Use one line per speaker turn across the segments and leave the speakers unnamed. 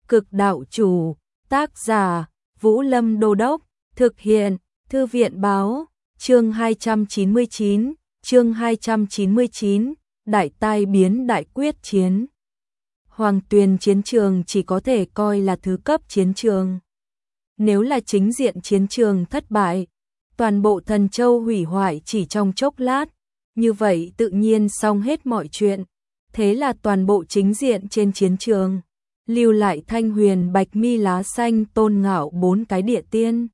Cực đạo chủ, tác giả, Vũ Lâm Đô Đốc, thực hiện, Thư viện báo, chương 299, Đại tai biến đại quyết chiến. Hoàng Tuyền chiến trường chỉ có thể coi là thứ cấp chiến trường. Nếu là chính diện chiến trường thất bại, toàn bộ Thần Châu hủy hoại chỉ trong chốc lát, như vậy tự nhiên xong hết mọi chuyện. Thế là toàn bộ chính diện trên chiến trường, lưu lại Thanh Huyền Bạch Mi Lá Xanh Tôn Ngạo 4 cái địa tiên,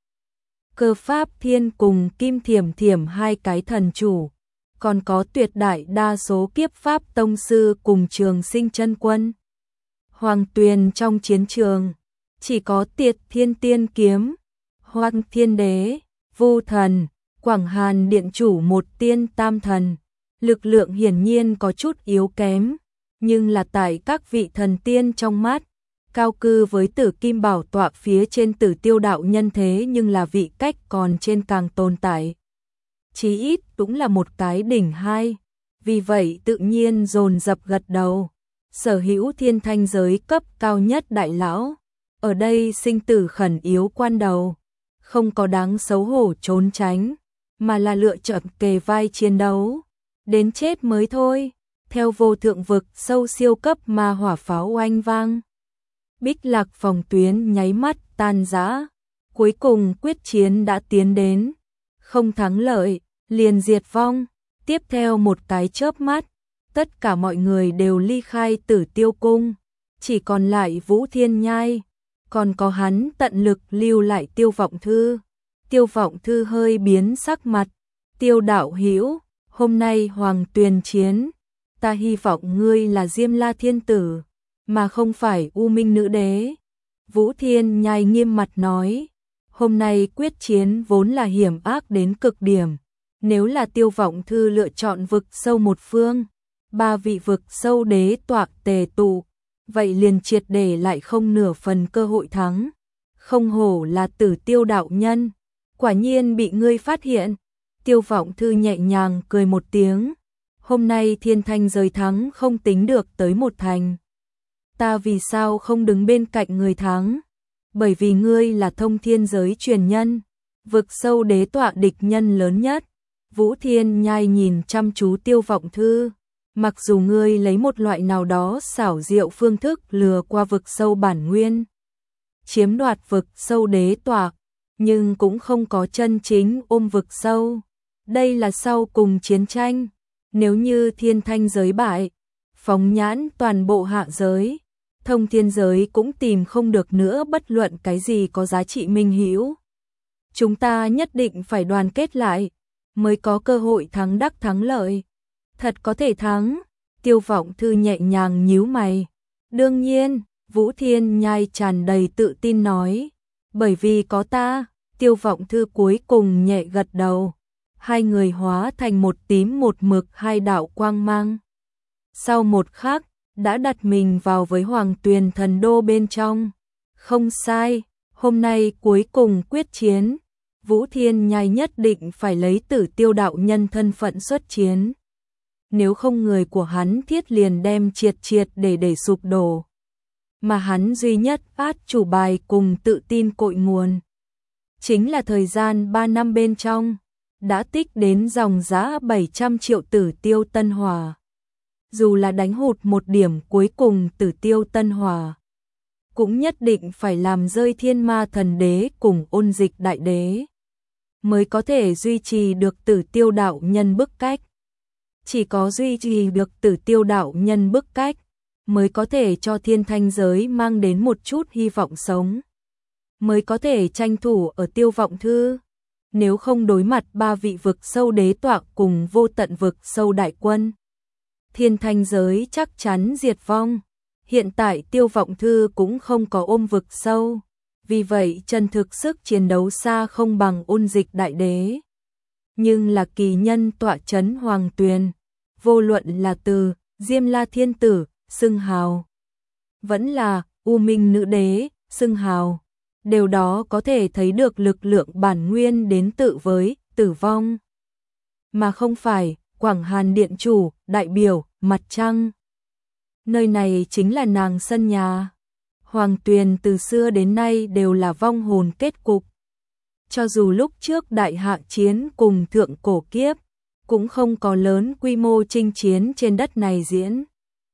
Cơ Pháp Thiên cùng Kim Thiểm Thiểm 2 cái thần chủ, còn có tuyệt đại đa số kiếp pháp tông sư cùng Trường Sinh chân quân. Hoàng Tuyền trong chiến trường, chỉ có Tiệt Thiên Tiên Kiếm, Hoang Thiên Đế, Vu Thần, Quảng Hàn Điện Chủ một tiên tam thần, lực lượng hiển nhiên có chút yếu kém, nhưng là tại các vị thần tiên trong mắt, cao cư với Tử Kim Bảo tọa phía trên Tử Tiêu đạo nhân thế nhưng là vị cách còn trên càng tồn tại. Chí ít cũng là một cái đỉnh hai, vì vậy tự nhiên dồn dập gật đầu. Sở hữu thiên thanh giới cấp cao nhất đại lão, ở đây sinh tử khẩn yếu quan đầu, không có đáng xấu hổ trốn tránh, mà là lựa chọn kề vai chiến đấu, đến chết mới thôi. Theo vô thượng vực sâu siêu cấp ma hỏa pháo oanh vang, Bích Lạc phòng tuyến nháy mắt tan rã, cuối cùng quyết chiến đã tiến đến, không thắng lợi, liền diệt vong. Tiếp theo một cái chớp mắt, tất cả mọi người đều ly khai Tử Tiêu cung, chỉ còn lại Vũ Thiên Nhai, còn có hắn tận lực lưu lại Tiêu Vọng Thư. Tiêu Vọng Thư hơi biến sắc mặt, Tiêu đạo hữu, hôm nay Hoàng Tuyền chiến, ta hy vọng ngươi là Diêm La Thiên Tử, mà không phải U Minh Nữ Đế. Vũ Thiên Nhai nghiêm mặt nói, hôm nay quyết chiến vốn là hiểm ác đến cực điểm, nếu là Tiêu Vọng Thư lựa chọn vực sâu một phương, 3 vị vực sâu đế tọa tề tụ, vậy liền triệt để lại không nửa phần cơ hội thắng. Không hổ là Tử Tiêu đạo nhân, quả nhiên bị ngươi phát hiện. Tiêu Vọng Thư nhẹ nhàng cười một tiếng, hôm nay thiên thanh giới thắng không tính được tới một thành. Ta vì sao không đứng bên cạnh người thắng? Bởi vì ngươi là thông thiên giới truyền nhân, vực sâu đế tọa địch nhân lớn nhất. Vũ Thiên Nhai nhìn chăm chú Tiêu Vọng Thư, mặc dù ngươi lấy một loại nào đó xảo diệu phương thức lừa qua vực sâu bản nguyên, chiếm đoạt vực sâu đế tọa, nhưng cũng không có chân chính ôm vực sâu. Đây là sau cùng chiến tranh, nếu như thiên thanh giới bại, phóng nhãn toàn bộ hạ giới, thông thiên giới cũng tìm không được nữa bất luận cái gì có giá trị minh hữu. Chúng ta nhất định phải đoàn kết lại, mới có cơ hội thắng đắc thắng lợi. Thật có thể thắng. Tiêu Vọng Thư nhẹ nhàng nhíu mày. Đương nhiên, Vũ Thiên Nhai tràn đầy tự tin nói, bởi vì có ta. Tiêu Vọng Thư cuối cùng nhẹ gật đầu. Hai người hóa thành một tím một mực hai đạo quang mang. Sau một khắc, đã đặt mình vào với Hoàng Tuyền thần đô bên trong. Không sai, hôm nay cuối cùng quyết chiến, Vũ Thiên Nhai nhất định phải lấy Tử Tiêu đạo nhân thân phận xuất chiến. Nếu không người của hắn thiết liền đem triệt để sụp đổ. Mà hắn duy nhất át chủ bài cùng tự tin cội nguồn, chính là thời gian 3 năm bên trong, đã tích đến dòng giá 700 triệu Tử Tiêu Tân Hỏa. Dù là đánh hụt một điểm cuối cùng Tử Tiêu Tân Hỏa, cũng nhất định phải làm rơi Thiên Ma Thần Đế cùng Ôn Dịch Đại Đế, mới có thể duy trì được Tử Tiêu đạo nhân bức cách. Chỉ có duy trì được Tử Tiêu đạo nhân bức cách, mới có thể cho thiên thanh giới mang đến một chút hy vọng sống, mới có thể tranh thủ ở Tiêu Vọng Thư. Nếu không đối mặt 3 vị vực sâu đế tọa cùng vô tận vực sâu đại quân, thiên thanh giới chắc chắn diệt vong. Hiện tại Tiêu Vọng Thư cũng không có ôm vực sâu, vì vậy chân thực sức chiến đấu xa không bằng Ôn Dịch Đại Đế. Nhưng là kỳ nhân tọa chấn Hoàng Tuyền, vô luận là từ Diêm La Thiên Tử xưng hào, vẫn là U Minh Nữ Đế xưng hào, đều đó có thể thấy được lực lượng bản nguyên đến tự với tử vong, mà không phải Quảng Hàn Điện Chủ đại biểu mặt trăng. Nơi này chính là nàng sân nhà. Hoàng Tuyền từ xưa đến nay đều là vong hồn kết cục. Cho dù lúc trước đại hạ chiến cùng thượng cổ kiếp, cũng không có lớn quy mô chinh chiến trên đất này diễn.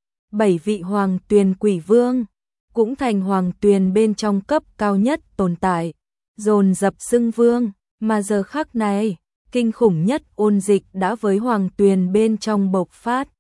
7 vị Hoàng Tuyền quỷ vương, cũng thành Hoàng Tuyền bên trong cấp cao nhất tồn tại, dồn dập xưng vương, mà giờ khắc này, kinh khủng nhất ôn dịch đã với Hoàng Tuyền bên trong bộc phát.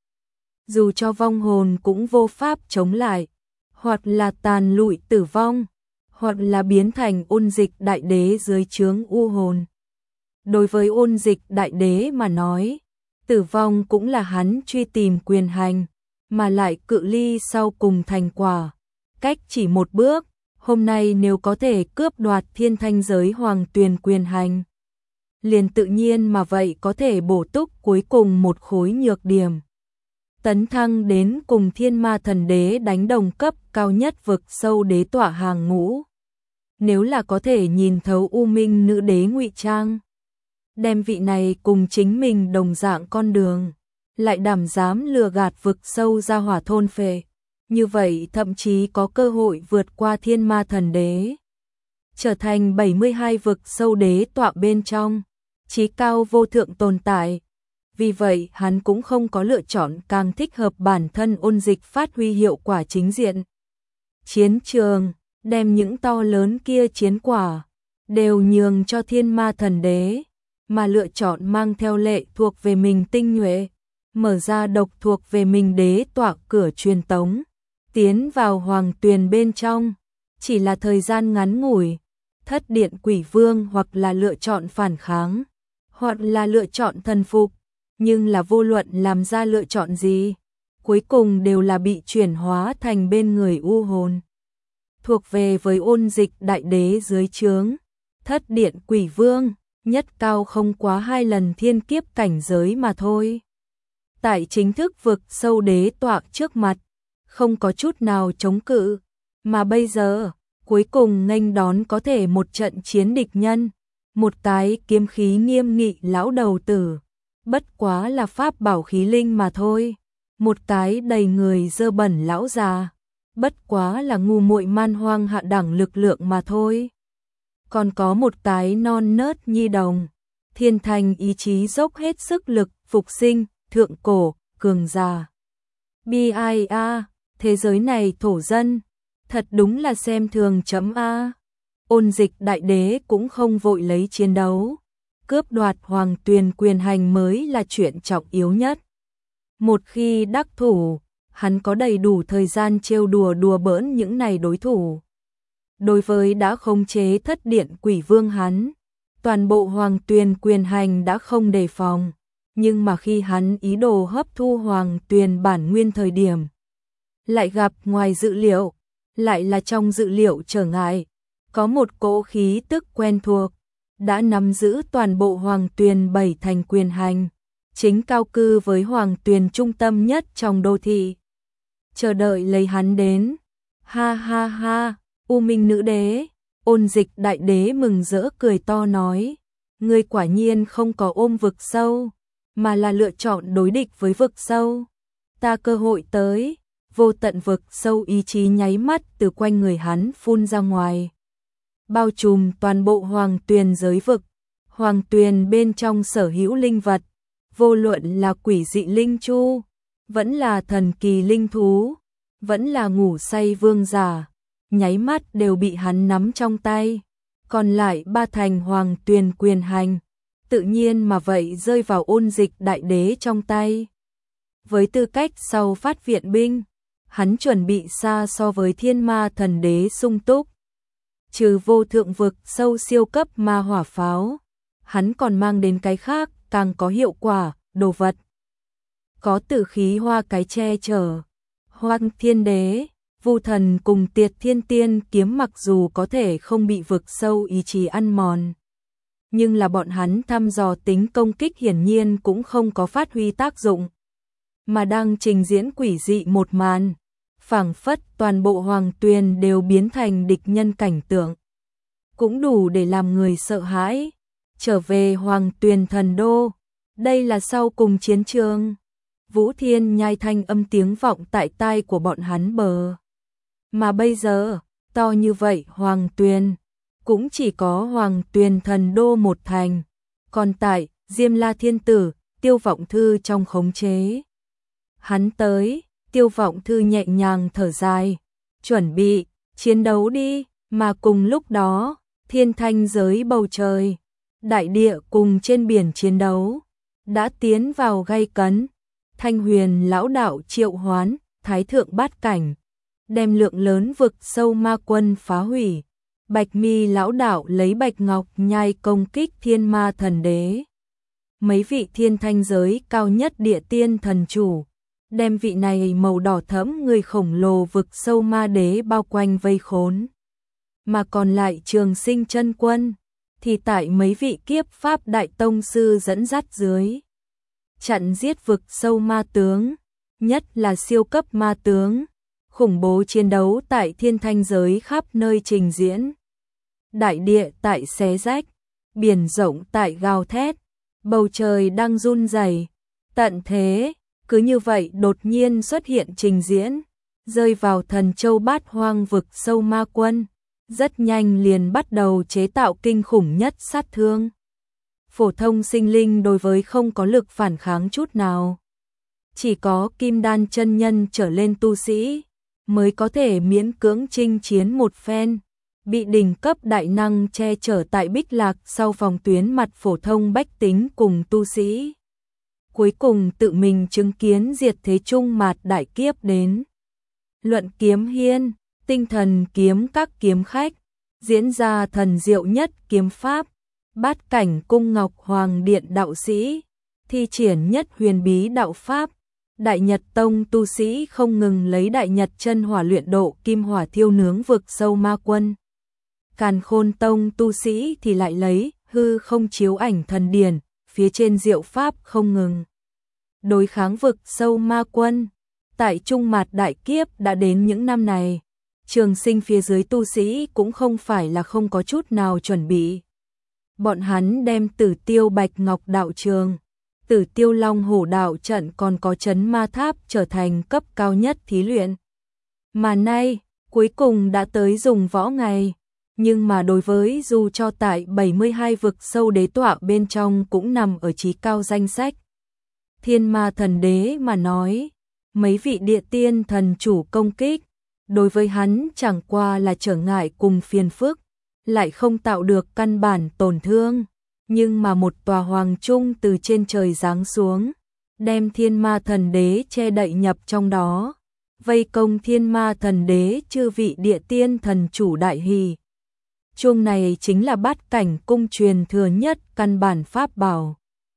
Dù cho vong hồn cũng vô pháp chống lại, hoặc là tàn lụi tử vong, hoặc là biến thành ôn dịch đại đế dưới trướng u hồn. Đối với ôn dịch đại đế mà nói, tử vong cũng là hắn truy tìm quyền hành, mà lại cự ly sau cùng thành quả. Cách chỉ một bước, hôm nay nếu có thể cướp đoạt thiên thanh giới Hoàng Tuyền quyền hành, liền tự nhiên mà vậy có thể bổ túc cuối cùng một khối nhược điểm. Tấn thăng đến cùng thiên ma thần đế đánh đồng cấp cao nhất vực sâu đế tỏa hàng ngũ. Nếu là có thể nhìn thấu u minh nữ đế ngụy trang, đem vị này cùng chính mình đồng dạng con đường, lại đảm dám lừa gạt vực sâu ra hỏa thôn phệ, như vậy thậm chí có cơ hội vượt qua thiên ma thần đế, trở thành 72 vực sâu đế tọa bên trong, chí cao vô thượng tồn tại. Vì vậy hắn cũng không có lựa chọn càng thích hợp bản thân ôn dịch phát huy hiệu quả chính diện. Chiến trường, đem những to lớn kia chiến quả, đều nhường cho thiên ma thần đế, mà lựa chọn mang theo lệ thuộc về mình tinh nhuệ, mở ra độc thuộc về mình đế tọa cửa truyền tống, tiến vào Hoàng Tuyền bên trong, chỉ là thời gian ngắn ngủi, thất điện quỷ vương hoặc là lựa chọn phản kháng, hoặc là lựa chọn thần phục, nhưng là vô luận làm ra lựa chọn gì, cuối cùng đều là bị chuyển hóa thành bên người u hồn. Thuộc về với ôn dịch đại đế dưới trướng, thất điện quỷ vương, nhất cao không quá 2 lần thiên kiếp cảnh giới mà thôi. Tại chính thức vực sâu đế tọa trước mặt, không có chút nào chống cự, mà bây giờ, cuối cùng nghênh đón có thể một trận chiến địch nhân, một cái kiếm khí nghiêm nghị lão đầu tử, bất quá là pháp bảo khí linh mà thôi, một cái đầy người dơ bẩn lão già, bất quá là ngu muội man hoang hạ đẳng lực lượng mà thôi. Còn có một cái non nớt nhi đồng, thiên thành ý chí dốc hết sức lực phục sinh, thượng cổ, cường già. BIA, thế giới này thổ dân, thật đúng là xem thường chấm A. Ôn dịch đại đế cũng không vội lấy chiến đấu, cướp đoạt Hoàng Tuyền quyền hành mới là chuyện trọng yếu nhất. Một khi đắc thủ, hắn có đầy đủ thời gian trêu đùa đùa bỡn những này đối thủ. Đối với đã khống chế thất điện quỷ vương hắn, toàn bộ Hoàng Tuyền quyền hành đã không đề phòng, nhưng mà khi hắn ý đồ hấp thu Hoàng Tuyền bản nguyên thời điểm, lại gặp ngoài dự liệu, lại là trong dự liệu trở ngại, có một cỗ khí tức quen thuộc, đã nắm giữ toàn bộ Hoàng Tuyền 7 thành quyền hành, chính cao cư với Hoàng Tuyền trung tâm nhất trong đô thị. Chờ đợi lấy hắn đến. Ha ha ha, U Minh nữ đế, ôn dịch đại đế mừng rỡ cười to nói, ngươi quả nhiên không có ôm vực sâu, mà là lựa chọn đối địch với vực sâu. Ta cơ hội tới, vô tận vực sâu ý chí nháy mắt từ quanh người hắn phun ra ngoài, bao trùm toàn bộ Hoàng Tuyền giới vực. Hoàng Tuyền bên trong sở hữu linh vật, vô luận là quỷ dị linh chu, vẫn là thần kỳ linh thú, vẫn là ngủ say vương giả, nháy mắt đều bị hắn nắm trong tay. Còn lại 3 thành Hoàng Tuyền quyền hành, tự nhiên mà vậy rơi vào ôn dịch đại đế trong tay. Với tư cách sau phát viện binh, hắn chuẩn bị xa so với thiên ma thần đế sung túc. Trừ vô thượng vực sâu siêu cấp ma hỏa pháo, hắn còn mang đến cái khác càng có hiệu quả, đồ vật. Có tử khí hoa cái che chở, Hoang Thiên Đế, Vu Thần cùng Tiệt Thiên Tiên kiếm mặc dù có thể không bị vực sâu ý chí ăn mòn, nhưng là bọn hắn thăm dò tính công kích hiển nhiên cũng không có phát huy tác dụng, mà đang trình diễn quỷ dị một màn, phảng phất toàn bộ Hoàng Tuyền đều biến thành địch nhân cảnh tượng, cũng đủ để làm người sợ hãi. Trở về Hoàng Tuyền thần đô, đây là sau cùng chiến trường. Vũ Thiên Nhai thanh âm tiếng vọng tại tai của bọn hắn bờ. Mà bây giờ, To như vậy Hoàng Tuyền, cũng chỉ có Hoàng Tuyền thần đô một thành, còn tại Diêm La Thiên Tử, Tiêu Vọng Thư trong khống chế. Hắn tới, Tiêu Vọng Thư nhẹ nhàng thở dài, chuẩn bị, chiến đấu đi, mà cùng lúc đó, thiên thanh giới bầu trời, đại địa cùng trên biển chiến đấu, đã tiến vào gay cấn. Thanh Huyền lão đạo triệu hoán, Thái thượng bát cảnh, đem lượng lớn vực sâu ma quân phá hủy. Bạch Mi lão đạo lấy bạch ngọc nhai công kích thiên ma thần đế. Mấy vị thiên thanh giới cao nhất địa tiên thần chủ, đem vị này màu đỏ thẫm người khổng lồ vực sâu ma đế bao quanh vây khốn. Mà còn lại Trường Sinh chân quân, thì tại mấy vị kiếp pháp đại tông sư dẫn dắt dưới, chặn giết vực sâu ma tướng, nhất là siêu cấp ma tướng. Khủng bố chiến đấu tại thiên thanh giới khắp nơi trình diễn. Đại địa tại xé rách, biển rộng tại gào thét, bầu trời đang run rẩy. Tận thế, cứ như vậy đột nhiên xuất hiện trình diễn, rơi vào Thần Châu Bát Hoang vực sâu ma quân, rất nhanh liền bắt đầu chế tạo kinh khủng nhất sát thương. Phổ thông sinh linh đối với không có lực phản kháng chút nào. Chỉ có kim đan chân nhân trở lên tu sĩ mới có thể miễn cưỡng chinh chiến một phen, bị đỉnh cấp đại năng che chở tại Bích Lạc sau phòng tuyến mặt phổ thông bách tính cùng tu sĩ. Cuối cùng tự mình chứng kiến diệt thế trung mạt đại kiếp đến. Luận kiếm hiên, tinh thần kiếm các kiếm khách, diễn ra thần diệu nhất kiếm pháp, bát cảnh cung ngọc hoàng điện đạo sĩ, thi triển nhất huyền bí đạo pháp. Đại Nhật Tông tu sĩ không ngừng lấy Đại Nhật chân hỏa luyện độ kim hỏa thiêu nướng vực sâu ma quân. Càn Khôn Tông tu sĩ thì lại lấy hư không chiếu ảnh thần điển, phía trên diệu pháp không ngừng đối kháng vực sâu ma quân. Tại trung mạt đại kiếp đã đến những năm này, Trường Sinh phía dưới tu sĩ cũng không phải là không có chút nào chuẩn bị. Bọn hắn đem Tử Tiêu Bạch Ngọc đạo trường, Tử Tiêu Long Hổ đạo trận còn có Trấn Ma Tháp trở thành cấp cao nhất thí luyện. Mà nay, cuối cùng đã tới dùng võ ngày, nhưng mà đối với dù cho tại 72 vực sâu đế tọa bên trong cũng nằm ở chí cao danh sách Thiên Ma thần đế mà nói, mấy vị địa tiên thần chủ công kích, đối với hắn chẳng qua là trở ngại cùng phiền phức, lại không tạo được căn bản tổn thương. Nhưng mà một tòa hoàng trung từ trên trời giáng xuống, đem thiên ma thần đế che đậy nhập trong đó, vây công thiên ma thần đế chư vị địa tiên thần chủ đại hỷ. Chuông này chính là bát cảnh cung truyền thừa nhất căn bản pháp bảo.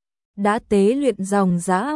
Đã tế luyện dòng dã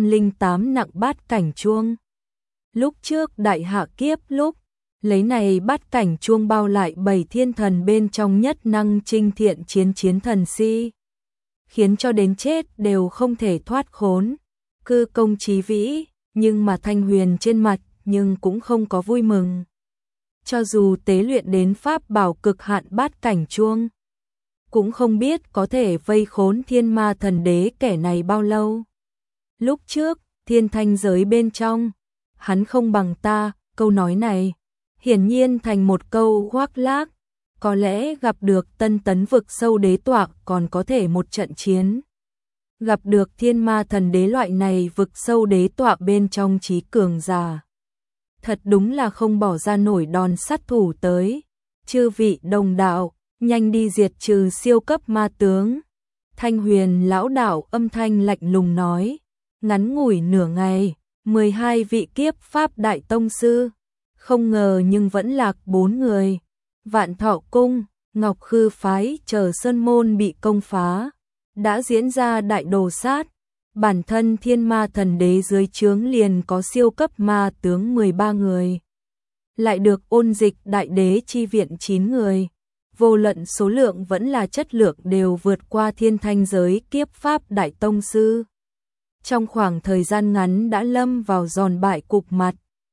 108 nặng bát cảnh chuông. Lúc trước đại hạ kiếp lúc, lấy này bát cảnh chuông bao lại 7 thiên thần bên trong nhất năng trinh thiện chiến thần si, khiến cho đến chết đều không thể thoát khốn. Cư công chí vĩ, nhưng mà Thanh Huyền trên mặt nhưng cũng không có vui mừng. Cho dù tế luyện đến pháp bảo cực hạn bát cảnh chuông, cũng không biết có thể vây khốn thiên ma thần đế kẻ này bao lâu. Lúc trước, thiên thanh giới bên trong, hắn không bằng ta, câu nói này hiển nhiên thành một câu khoác lác. Có lẽ gặp được tân tấn vực sâu đế tọa còn có thể một trận chiến. Gặp được thiên ma thần đế loại này vực sâu đế tọa bên trong trí cường giả, thật đúng là không bỏ ra nổi đòn sát thủ tới. Chư vị đồng đạo, nhanh đi diệt trừ siêu cấp ma tướng. Thanh Huyền lão đạo âm thanh lạnh lùng nói. Ngắn ngủi nửa ngày, 12 vị kiếp pháp đại tông sư, không ngờ nhưng vẫn lạc 4 người. Vạn Thọ Cung, Ngọc Khư Phái chờ sơn môn bị công phá, đã diễn ra đại đồ sát. Bản thân thiên ma thần đế dưới trướng liền có siêu cấp ma tướng 13 người. Lại được ôn dịch đại đế chi viện 9 người. Vô luận số lượng vẫn là chất lượng đều vượt qua thiên thanh giới kiếp pháp đại tông sư. Trong khoảng thời gian ngắn đã lâm vào giòn bại cục mặt.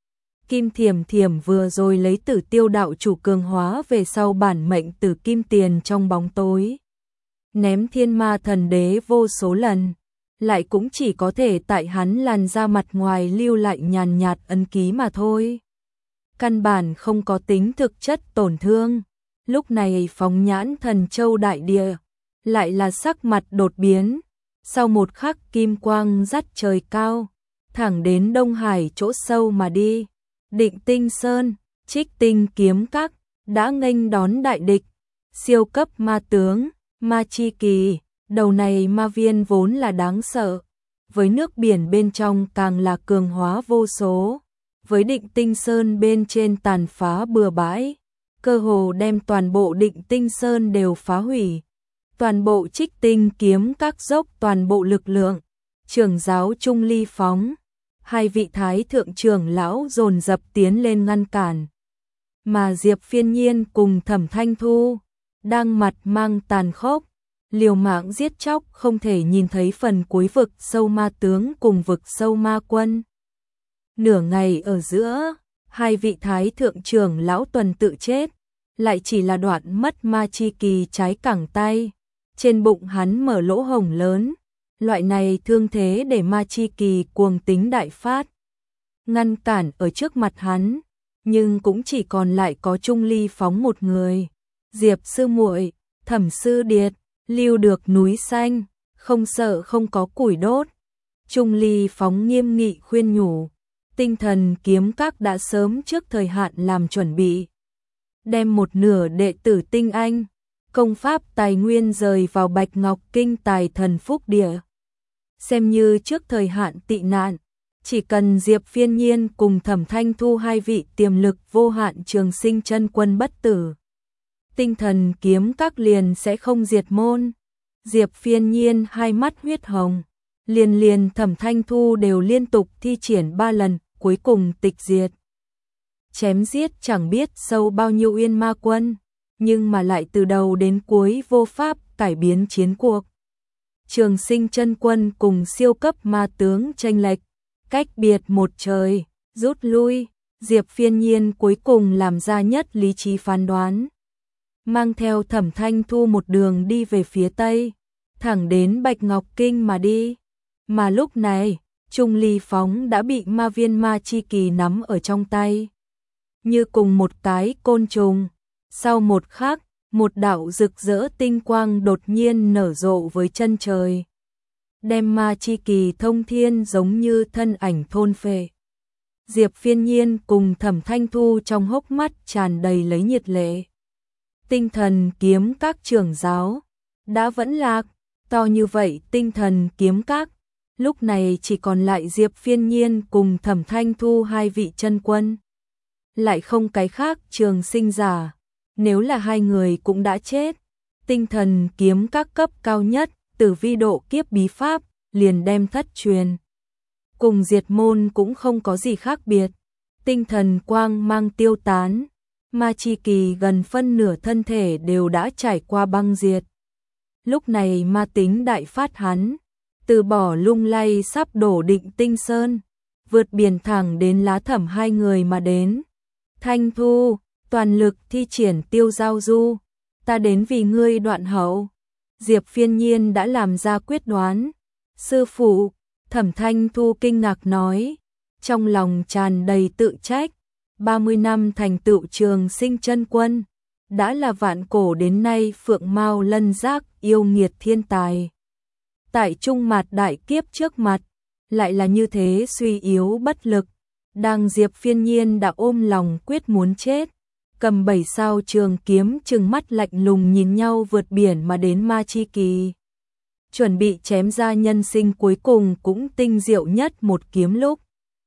Kim Thiểm Thiểm vừa rồi lấy Tử Tiêu đạo chủ cường hóa về sau bản mệnh Tử Kim Tiền trong bóng tối, ném thiên ma thần đế vô số lần, lại cũng chỉ có thể tại hắn làn da mặt ngoài lưu lại nhàn nhạt ấn ký mà thôi. căn bản không có tính thực chất tổn thương. Lúc này Phóng Nhãn Thần Châu đại địa lại là sắc mặt đột biến, sau một khắc kim quang dắt trời cao, thẳng đến Đông Hải chỗ sâu mà đi. Định Tinh Sơn, Trích Tinh Kiếm Các đã nghênh đón đại địch, siêu cấp ma tướng, ma chi kỳ, đầu này ma viên vốn là đáng sợ, với nước biển bên trong càng là cường hóa vô số, với Định Tinh Sơn bên trên tàn phá bừa bãi, cơ hồ đem toàn bộ Định Tinh Sơn đều phá hủy. Toàn bộ Trích Tinh Kiếm Các dốc toàn bộ lực lượng, trưởng giáo Trung Ly Phóng, hai vị thái thượng trưởng lão dồn dập tiến lên ngăn cản. Mà Diệp Phiên Nhiên cùng Thẩm Thanh Thu đang mặt mang tàn khốc, liều mạng giết chóc không thể nhìn thấy phần cuối vực sâu ma tướng cùng vực sâu ma quân. Nửa ngày ở giữa, hai vị thái thượng trưởng lão tuần tự chết, lại chỉ là đoạn mất ma chi kỳ trái cẳng tay, trên bụng hắn mở lỗ hổng lớn, loại này thương thế để ma chi kỳ cuồng tính đại phát, ngăn cản ở trước mặt hắn, nhưng cũng chỉ còn lại có Trung Ly Phóng một người. Diệp sư muội, Thẩm sư điệt, lưu được núi xanh, không sợ không có củi đốt. Trung Ly Phóng nghiêm nghị khuyên nhủ, Tinh Thần Kiếm Các đã sớm trước thời hạn làm chuẩn bị, đem một nửa đệ tử tinh anh, công pháp tài nguyên rời vào Bạch Ngọc Kinh Tài Thần Phúc Địa, xem như trước thời hạn tị nạn. Chỉ cần Diệp Phiên Nhiên cùng Thẩm Thanh Thu hai vị tiềm lực vô hạn trường sinh chân quân bất tử, Tinh Thần Kiếm Các liền sẽ không diệt môn. Diệp Phiên Nhiên hai mắt huyết hồng, liền Thẩm Thanh Thu đều liên tục thi triển 3 lần, cuối cùng tịch diệt. Chém giết chẳng biết sâu bao nhiêu uyên ma quân, nhưng mà lại từ đầu đến cuối vô pháp cải biến chiến cuộc. Trường sinh chân quân cùng siêu cấp ma tướng chênh lệch, cách biệt một trời, rút lui. Diệp Phiên Nhiên cuối cùng làm ra nhất lý trí phán đoán, mang theo Thẩm Thanh Thu một đường đi về phía tây, thẳng đến Bạch Ngọc Kinh mà đi. Mà lúc này, Trung Ly Phóng đã bị ma viên ma chi kỳ nắm ở trong tay, như cùng một cái côn trùng. Sau một khắc, một đạo rực rỡ tinh quang đột nhiên nở rộ với chân trời, đem ma chi kỳ thông thiên giống như thân ảnh thôn phệ. Diệp Phiên Nhiên cùng Thẩm Thanh Thu trong hốc mắt tràn đầy lấy nhiệt lệ. Tinh Thần Kiếm Các trưởng giáo đã vẫn lạc, to như vậy Tinh Thần Kiếm Các, lúc này chỉ còn lại Diệp Phiên Nhiên cùng Thẩm Thanh Thu hai vị chân quân, lại không cái khác trường sinh giả. Nếu là hai người cũng đã chết, Tinh Thần Kiếm Các cấp cao nhất Tử Vi độ kiếp bí pháp liền đem thất truyền, cùng diệt môn cũng không có gì khác biệt. Tinh thần quang mang tiêu tán, ma chi kỳ gần phân nửa thân thể đều đã trải qua băng diệt. Lúc này ma tính đại phát hắn, từ bỏ lung lay sắp đổ Định Tinh Sơn, vượt biển thẳng đến Lá Thẩm hai người mà đến. Thanh Thu, toàn lực thi triển tiêu giao du, ta đến vì ngươi đoạn hậu. Diệp Phiên Nhiên đã làm ra quyết đoán. Sư phụ, Thẩm Thanh Thu kinh ngạc nói, trong lòng tràn đầy tự trách. 30 năm thành tựu trường sinh chân quân, đã là vạn cổ đến nay phượng mao lân giác yêu nghiệt thiên tài. Tại trung mặt đại kiếp trước mặt, lại là như thế suy yếu bất lực. Đang Diệp Phiên Nhiên đã ôm lòng quyết muốn chết, cầm 7 sao trường kiếm trừng mắt lạnh lùng nhìn nhau vượt biển mà đến ma chi kỳ, chuẩn bị chém ra nhân sinh cuối cùng cũng tinh diệu nhất một kiếm lúc.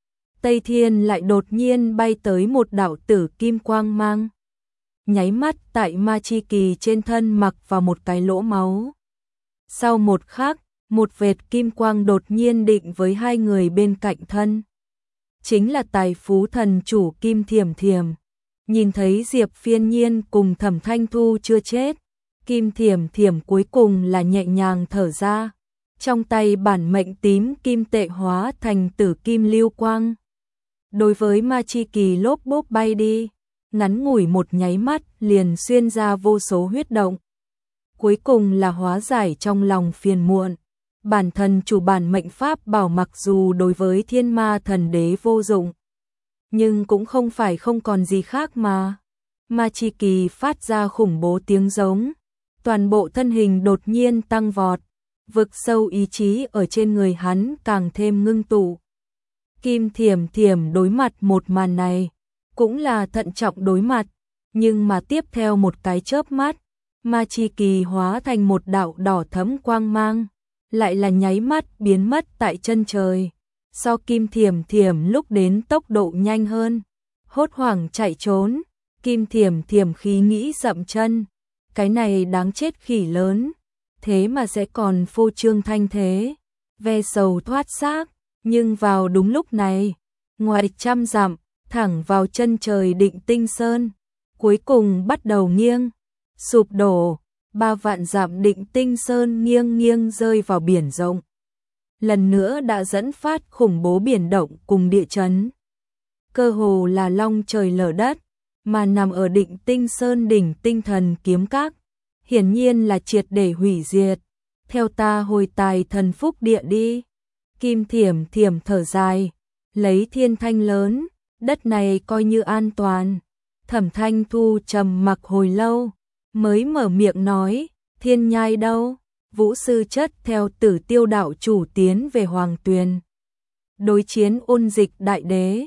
Tây Thiên lại đột nhiên bay tới một đạo tử kim quang mang, nháy mắt tại ma chi kỳ trên thân mặc vào một cái lỗ máu. Sau một khắc, một vệt kim quang đột nhiên định với hai người bên cạnh thân, chính là Tài Phú thần chủ Kim Thiểm Thiểm. Nhìn thấy Diệp Phiên Nhiên cùng Thẩm Thanh Thu chưa chết, Kim Thiểm Thiểm cuối cùng là nhẹ nhàng thở ra, trong tay bản mệnh tím kim tệ hóa thành tử kim lưu quang. Đối với ma chi kỳ lốp bốp bay đi, ngắn ngủi một nháy mắt liền xuyên ra vô số huyết động. Cuối cùng là hóa giải trong lòng phiền muộn. Bản thân chủ bản mệnh pháp bảo mặc dù đối với thiên ma thần đế vô dụng, nhưng cũng không phải không còn gì khác mà. Ma Chi Kỳ phát ra khủng bố tiếng giống, toàn bộ thân hình đột nhiên tăng vọt, vực sâu ý chí ở trên người hắn càng thêm ngưng tụ. Kim Thiểm Thiểm đối mặt một màn này, cũng là thận trọng đối mặt, nhưng mà tiếp theo một cái chớp mắt, Ma Chi Kỳ hóa thành một đạo đỏ thẫm quang mang, lại là nháy mắt biến mất tại chân trời. So Kim Thiểm Thiểm lúc đến tốc độ nhanh hơn, hốt hoảng chạy trốn, Kim Thiểm Thiểm khí nghĩ dậm chân, cái này đáng chết khỉ lớn, thế mà sẽ còn phô trương thanh thế, ve sầu thoát xác, nhưng vào đúng lúc này, ngoài trăm dặm, thẳng vào chân trời Định Tinh Sơn, cuối cùng bắt đầu nghiêng, sụp đổ, 3 vạn dặm Định Tinh Sơn nghiêng nghiêng rơi vào biển rộng. Lần nữa đã dẫn phát khủng bố biển động cùng địa chấn. Cơ hồ là long trời lở đất, mà nằm ở Định Tinh Sơn đỉnh Tinh Thần Kiếm Các, hiển nhiên là triệt để hủy diệt. Theo ta hồi tài thần phúc địa đi. Kim Thiểm Thiểm thở dài, lấy thiên thanh lớn, đất này coi như an toàn. Thẩm Thanh Thu trầm mặc hồi lâu, mới mở miệng nói, Thiên Nhai đâu? Vũ sư chất theo Tử Tiêu đạo chủ tiến về Hoàng Tuyền. Đối chiến Ôn Dịch đại đế.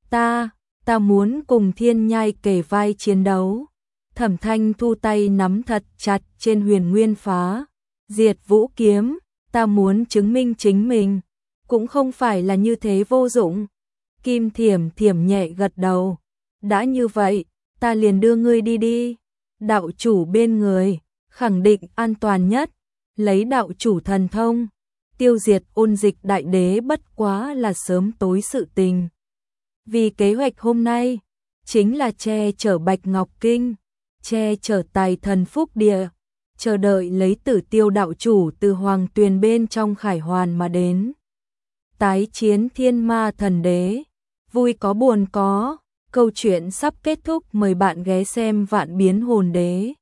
Ta muốn cùng Thiên Nhai kề vai chiến đấu. Thẩm Thanh Thu tay nắm thật chặt trên Huyền Nguyên Phá, Diệt Vũ kiếm, ta muốn chứng minh chính mình, cũng không phải là như thế vô dụng. Kim Thiểm Thiểm nhẹ gật đầu, đã như vậy, ta liền đưa ngươi đi. Đạo chủ bên người, khẳng định an toàn nhất, lấy đạo chủ thần thông, tiêu diệt Ôn Dịch đại đế bất quá là sớm tối sự tình. Vì kế hoạch hôm nay, chính là che chở Bạch Ngọc Kinh, che chở tài thần phúc địa, chờ đợi lấy Tử Tiêu đạo chủ từ Hoàng Tuyền bên trong khải hoàn mà đến. Tái chiến Thiên Ma thần đế, vui có buồn có, câu chuyện sắp kết thúc, mời bạn ghé xem Vạn Biến Hồn Đế.